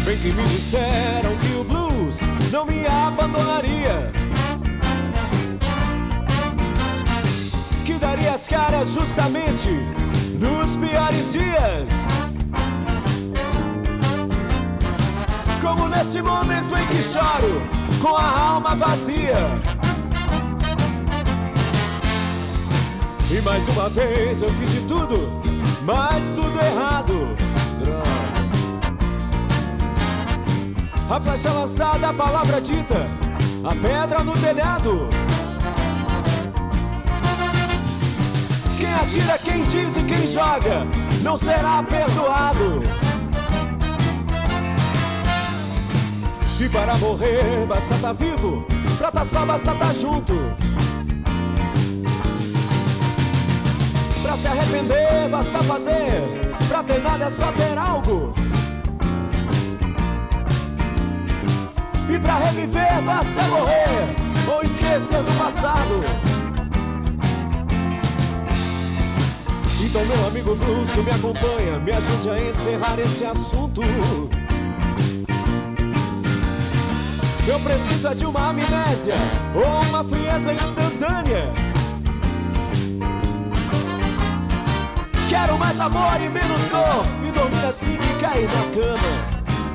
Bem que me disseram que o blues não me abandonaria, que daria as caras justamente nos piores dias, como nesse momento em que choro com a alma vazia. E mais uma vez eu fiz de tudo, mas tudo errado. A flecha lançada, a palavra dita, a pedra no telhado. Quem atira, quem diz e quem joga não será perdoado. Se para morrer basta tá vivo, pra tá só basta tá junto. Pra se arrepender basta fazer, pra ter nada é só ter algo. E pra reviver basta morrer ou esquecer do passado. Então meu amigo blues que me acompanha, me ajude a encerrar esse assunto. Eu preciso de uma amnésia ou uma frieza instantânea. Quero mais amor e menos dor, e dormir assim e cair na cama.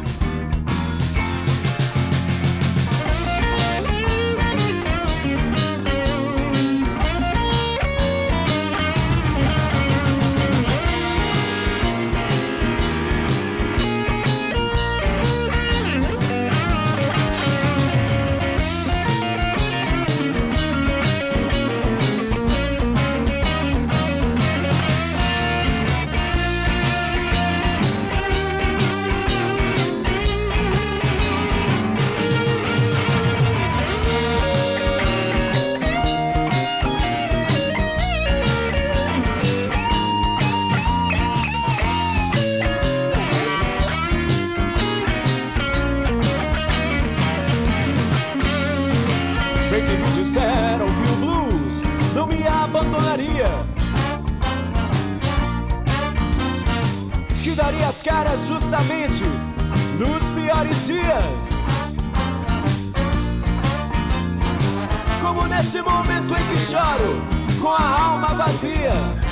Bem que me disseram que o blues não me abandonaria, que daria as caras justamente nos piores dias, como nesse momento em que choro com a alma vazia.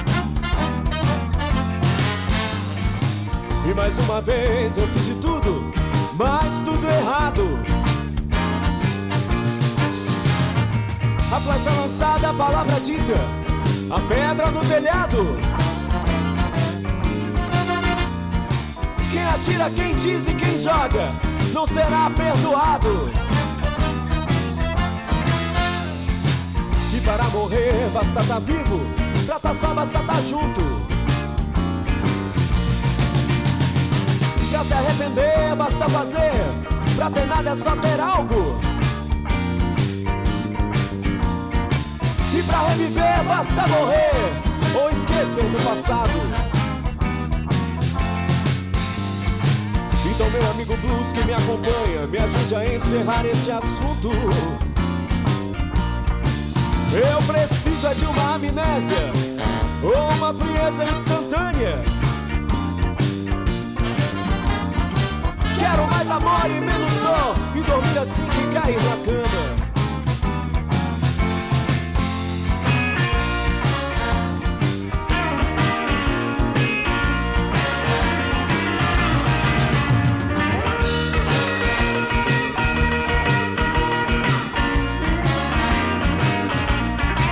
E mais uma vez eu fiz de tudo, mas tudo errado. A flecha lançada, a palavra dita, a pedra no telhado. Quem atira, quem diz e quem joga não será perdoado. Se para morrer basta tá vivo, pra tá só basta tá junto. Pra se arrepender basta fazer, pra ter nada é só ter algo. E pra reviver basta morrer ou esquecer do passado. Então meu amigo blues que me acompanha, me ajude a encerrar este assunto. Eu preciso de uma amnésia ou uma frieza instantânea. Quero mais amor e menos dor, e dormir assim que cair na cama.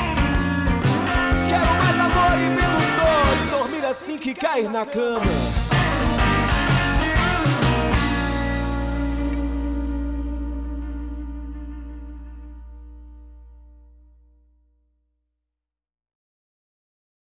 Assim que cair na cama.